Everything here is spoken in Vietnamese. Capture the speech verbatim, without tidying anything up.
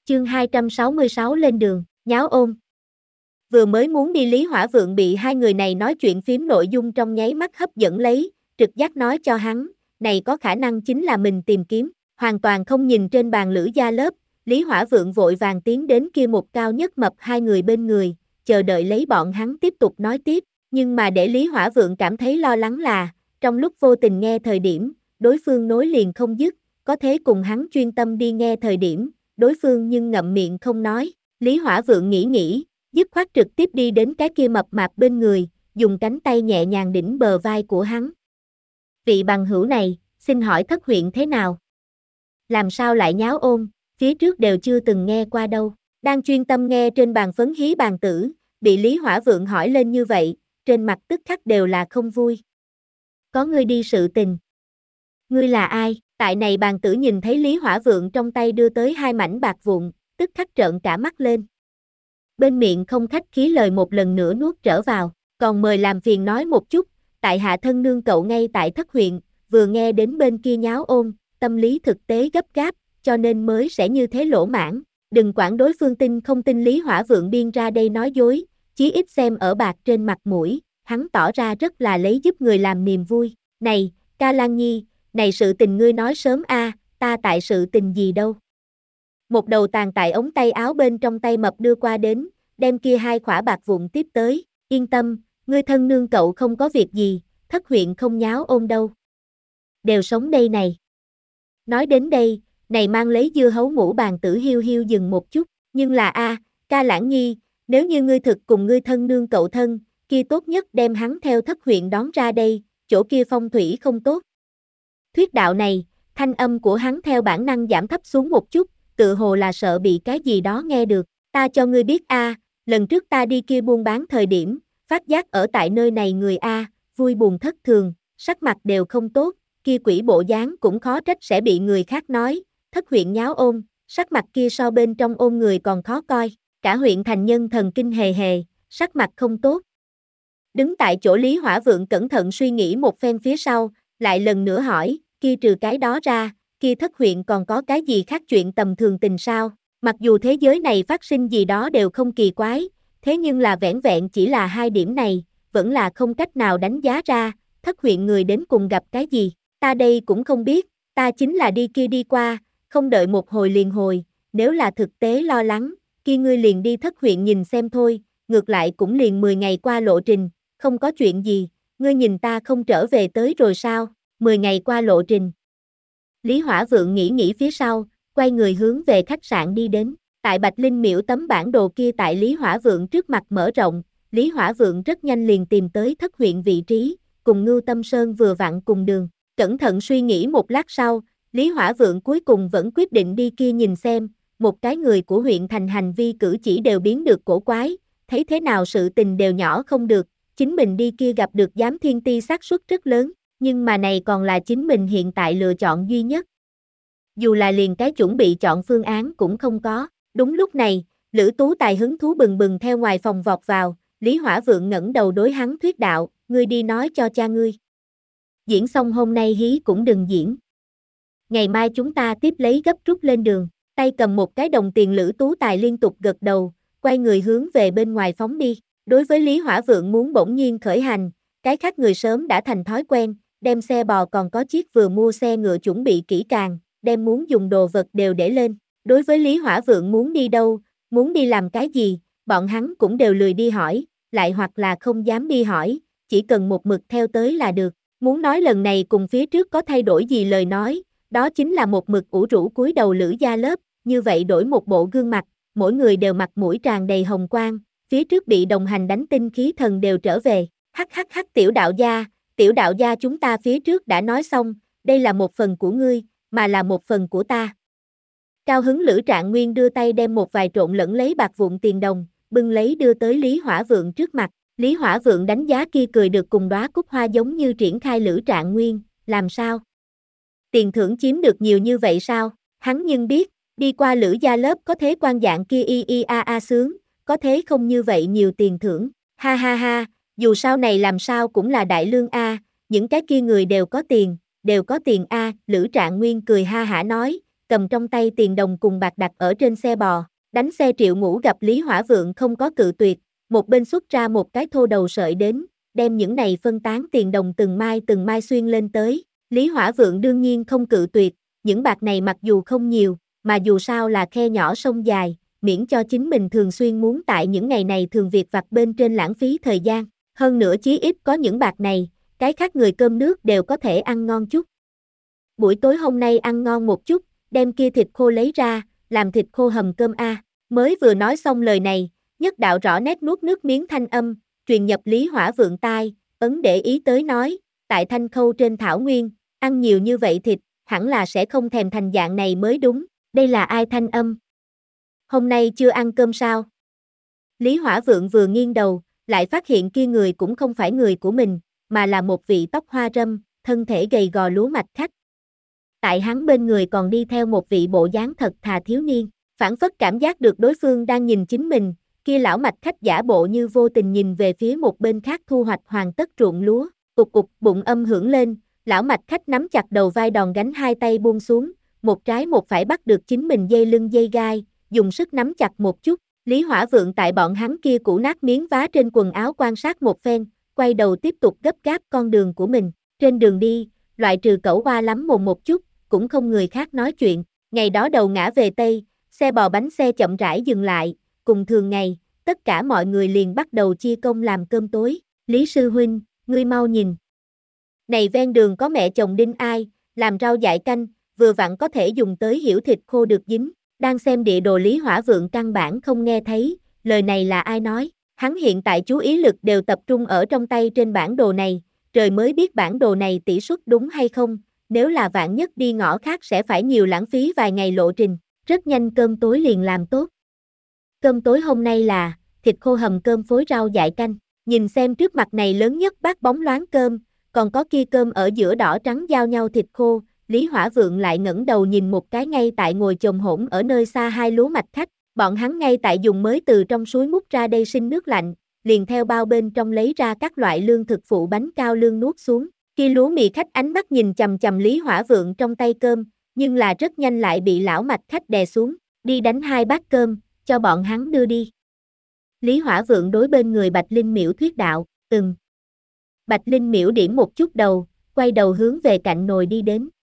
Chương hai trăm sáu mươi sáu lên đường, nháo ôm. Vừa mới muốn đi Lý Hỏa Vượng bị hai người này nói chuyện phím nội dung trong nháy mắt hấp dẫn lấy, trực giác nói cho hắn, này có khả năng chính là mình tìm kiếm, hoàn toàn không nhìn trên bàn Lữ Gia lớp, Lý Hỏa Vượng vội vàng tiến đến kia một cao nhất mập hai người bên người, chờ đợi lấy bọn hắn tiếp tục nói tiếp, nhưng mà để Lý Hỏa Vượng cảm thấy lo lắng là, trong lúc vô tình nghe thời điểm, đối phương nối liền không dứt, có thế cùng hắn chuyên tâm đi nghe thời điểm, đối phương nhưng ngậm miệng không nói, Lý Hỏa Vượng nghĩ nghĩ, dứt khoát trực tiếp đi đến cái kia mập mạp bên người, dùng cánh tay nhẹ nhàng đỉnh bờ vai của hắn. Vị bằng hữu này, xin hỏi Thất huyện thế nào? Làm sao lại nháo ôm, phía trước đều chưa từng nghe qua đâu. Đang chuyên tâm nghe trên bàn phấn hí bàn tử, bị Lý Hỏa Vượng hỏi lên như vậy, trên mặt tức khắc đều là không vui. Có ngươi đi sự tình. Ngươi là ai? Tại này bàn tử nhìn thấy Lý Hỏa Vượng trong tay đưa tới hai mảnh bạc vụn, tức khắc trợn cả mắt lên. Bên miệng không khách khí lời một lần nữa nuốt trở vào, còn mời làm phiền nói một chút, tại hạ thân nương cậu ngay tại Thất huyện, vừa nghe đến bên kia nháo ôm, tâm lý thực tế gấp gáp, cho nên mới sẽ như thế lỗ mãn, đừng quản đối phương tin không tin Lý Hỏa Vượng biên ra đây nói dối, chí ít xem ở bạc trên mặt mũi, hắn tỏ ra rất là lấy giúp người làm niềm vui, này, Ca Lan Nhi, này sự tình ngươi nói sớm a, ta tại sự tình gì đâu. Một đầu tàn tại ống tay áo bên trong tay mập đưa qua đến, đem kia hai khỏa bạc vụn tiếp tới, yên tâm, ngươi thân nương cậu không có việc gì, Thất huyện không nháo ôm đâu. Đều sống đây này. Nói đến đây, này mang lấy dưa hấu mũ bàn tử hiu hiu dừng một chút, nhưng là a, Ca Lãng Nhi, nếu như ngươi thực cùng ngươi thân nương cậu thân, kia tốt nhất đem hắn theo Thất huyện đón ra đây, chỗ kia phong thủy không tốt. Thuyết đạo này, thanh âm của hắn theo bản năng giảm thấp xuống một chút, tự hồ là sợ bị cái gì đó nghe được, ta cho ngươi biết a, lần trước ta đi kia buôn bán thời điểm, phát giác ở tại nơi này người a, vui buồn thất thường, sắc mặt đều không tốt, kia quỷ bộ dáng cũng khó trách sẽ bị người khác nói, Thất huyện nháo ôm, sắc mặt kia so bên trong ôm người còn khó coi, cả huyện thành nhân thần kinh hề hề, sắc mặt không tốt. Đứng tại chỗ Lý Hỏa Vượng cẩn thận suy nghĩ một phen phía sau, lại lần nữa hỏi, kia trừ cái đó ra, kia Thất huyện còn có cái gì khác chuyện tầm thường tình sao? Mặc dù thế giới này phát sinh gì đó đều không kỳ quái, thế nhưng là vẻn vẹn chỉ là hai điểm này, vẫn là không cách nào đánh giá ra, Thất huyện người đến cùng gặp cái gì, ta đây cũng không biết, ta chính là đi kia đi qua, không đợi một hồi liền hồi, nếu là thực tế lo lắng, kia ngươi liền đi Thất huyện nhìn xem thôi, ngược lại cũng liền mười ngày qua lộ trình, không có chuyện gì, ngươi nhìn ta không trở về tới rồi sao, mười ngày qua lộ trình. Lý Hỏa Vượng nghĩ nghĩ phía sau, quay người hướng về khách sạn đi đến, tại Bạch Linh miễu tấm bản đồ kia tại Lý Hỏa Vượng trước mặt mở rộng, Lý Hỏa Vượng rất nhanh liền tìm tới Thất huyện vị trí, cùng Ngưu Tâm Sơn vừa vặn cùng đường, cẩn thận suy nghĩ một lát sau, Lý Hỏa Vượng cuối cùng vẫn quyết định đi kia nhìn xem, một cái người của huyện thành hành vi cử chỉ đều biến được cổ quái, thấy thế nào sự tình đều nhỏ không được, chính mình đi kia gặp được giám thiên ti xác suất rất lớn, nhưng mà này còn là chính mình hiện tại lựa chọn duy nhất. Dù là liền cái chuẩn bị chọn phương án cũng không có, đúng lúc này, Lữ Tú Tài hứng thú bừng bừng theo ngoài phòng vọt vào, Lý Hỏa Vượng ngẩng đầu đối hắn thuyết đạo, ngươi đi nói cho cha ngươi. Diễn xong hôm nay hí cũng đừng diễn. Ngày mai chúng ta tiếp lấy gấp rút lên đường, tay cầm một cái đồng tiền Lữ Tú Tài liên tục gật đầu, quay người hướng về bên ngoài phóng đi. Đối với Lý Hỏa Vượng muốn bỗng nhiên khởi hành, cái khác người sớm đã thành thói quen, đem xe bò còn có chiếc vừa mua xe ngựa chuẩn bị kỹ càng, đem muốn dùng đồ vật đều để lên. Đối với Lý Hỏa Vượng muốn đi đâu, muốn đi làm cái gì, bọn hắn cũng đều lười đi hỏi, lại hoặc là không dám đi hỏi, chỉ cần một mực theo tới là được. Muốn nói lần này cùng phía trước có thay đổi gì lời nói, đó chính là một mực ủ rũ cúi đầu Lữ Gia lớp, như vậy đổi một bộ gương mặt, mỗi người đều mặt mũi tràn đầy hồng quang, phía trước bị đồng hành đánh tinh khí thần đều trở về, hắc hắc hắc tiểu đạo gia, tiểu đạo gia chúng ta phía trước đã nói xong, đây là một phần của ngươi, mà là một phần của ta. Cao hứng Lữ Trạng Nguyên đưa tay đem một vài trộn lẫn lấy bạc vụn tiền đồng, bưng lấy đưa tới Lý Hỏa Vượng trước mặt, Lý Hỏa Vượng đánh giá kia cười được cùng đóa cúc hoa giống như triển khai Lữ Trạng Nguyên, làm sao? Tiền thưởng chiếm được nhiều như vậy sao? Hắn nhưng biết, đi qua Lữ Gia lớp có thế quan dạng kia y y a a sướng, có thế không như vậy nhiều tiền thưởng, ha ha ha, dù sau này làm sao cũng là đại lương a, những cái kia người đều có tiền, đều có tiền a, Lữ Trạng Nguyên cười ha hả nói, cầm trong tay tiền đồng cùng bạc đặt ở trên xe bò. Đánh xe Triệu Ngũ gặp Lý Hỏa Vượng không có cự tuyệt, một bên xuất ra một cái thô đầu sợi đến, đem những này phân tán tiền đồng từng mai từng mai xuyên lên tới. Lý Hỏa Vượng đương nhiên không cự tuyệt, những bạc này mặc dù không nhiều, mà dù sao là khe nhỏ sông dài, miễn cho chính mình thường xuyên muốn tại những ngày này thường việc vặt bên trên lãng phí thời gian. Hơn nữa chí ít có những bạc này, cái khác người cơm nước đều có thể ăn ngon chút. Buổi tối hôm nay ăn ngon một chút, đem kia thịt khô lấy ra, làm thịt khô hầm cơm a. Mới vừa nói xong lời này, nhất đạo rõ nét nuốt nước miếng thanh âm, truyền nhập Lý Hỏa Vượng tai, ấn để ý tới nói, tại Thanh Khâu trên thảo nguyên, ăn nhiều như vậy thịt, hẳn là sẽ không thèm thành dạng này mới đúng, đây là ai thanh âm? Hôm nay chưa ăn cơm sao? Lý Hỏa Vượng vừa nghiêng đầu, lại phát hiện kia người cũng không phải người của mình, mà là một vị tóc hoa râm, thân thể gầy gò lúa mạch khách. Tại hắn bên người còn đi theo một vị bộ dáng thật thà thiếu niên, phảng phất cảm giác được đối phương đang nhìn chính mình, kia lão mạch khách giả bộ như vô tình nhìn về phía một bên khác thu hoạch hoàn tất ruộng lúa, cục cục bụng âm hưởng lên, lão mạch khách nắm chặt đầu vai đòn gánh hai tay buông xuống, một trái một phải bắt được chính mình dây lưng dây gai, dùng sức nắm chặt một chút. Lý Hỏa Vượng tại bọn hắn kia cũ nát miếng vá trên quần áo quan sát một phen, quay đầu tiếp tục gấp gáp con đường của mình. Trên đường đi, loại trừ cẩu hoa lắm mồm một chút, cũng không người khác nói chuyện. Ngày đó đầu ngã về Tây, xe bò bánh xe chậm rãi dừng lại, cùng thường ngày, tất cả mọi người liền bắt đầu chia công làm cơm tối. Lý sư huynh, ngươi mau nhìn. Này ven đường có mẹ chồng Đinh Ai, làm rau dại canh, vừa vặn có thể dùng tới hiểu thịt khô được dính. Đang xem địa đồ Lý Hỏa Vượng căn bản không nghe thấy, lời này là ai nói. Hắn hiện tại chú ý lực đều tập trung ở trong tay trên bản đồ này, trời mới biết bản đồ này tỷ suất đúng hay không, nếu là vạn nhất đi ngõ khác sẽ phải nhiều lãng phí vài ngày lộ trình. Rất nhanh cơm tối liền làm tốt. Cơm tối hôm nay là thịt khô hầm cơm phối rau dại canh. Nhìn xem trước mặt này lớn nhất bát bóng loáng cơm, còn có kia cơm ở giữa đỏ trắng giao nhau thịt khô, Lý Hỏa Vượng lại ngẩng đầu nhìn một cái ngay tại ngồi chồm hổm ở nơi xa hai lúa mạch khách, bọn hắn ngay tại dùng mới từ trong suối múc ra đây sinh nước lạnh, liền theo bao bên trong lấy ra các loại lương thực phụ bánh cao lương nuốt xuống. Kia lúa mì khách ánh mắt nhìn chằm chằm Lý Hỏa Vượng trong tay cơm, nhưng là rất nhanh lại bị lão mạch khách đè xuống, đi đánh hai bát cơm, cho bọn hắn đưa đi. Lý Hỏa Vượng đối bên người Bạch Linh Miễu thuyết đạo, ừm. Bạch Linh Miễu điểm một chút đầu, quay đầu hướng về cạnh nồi đi đến.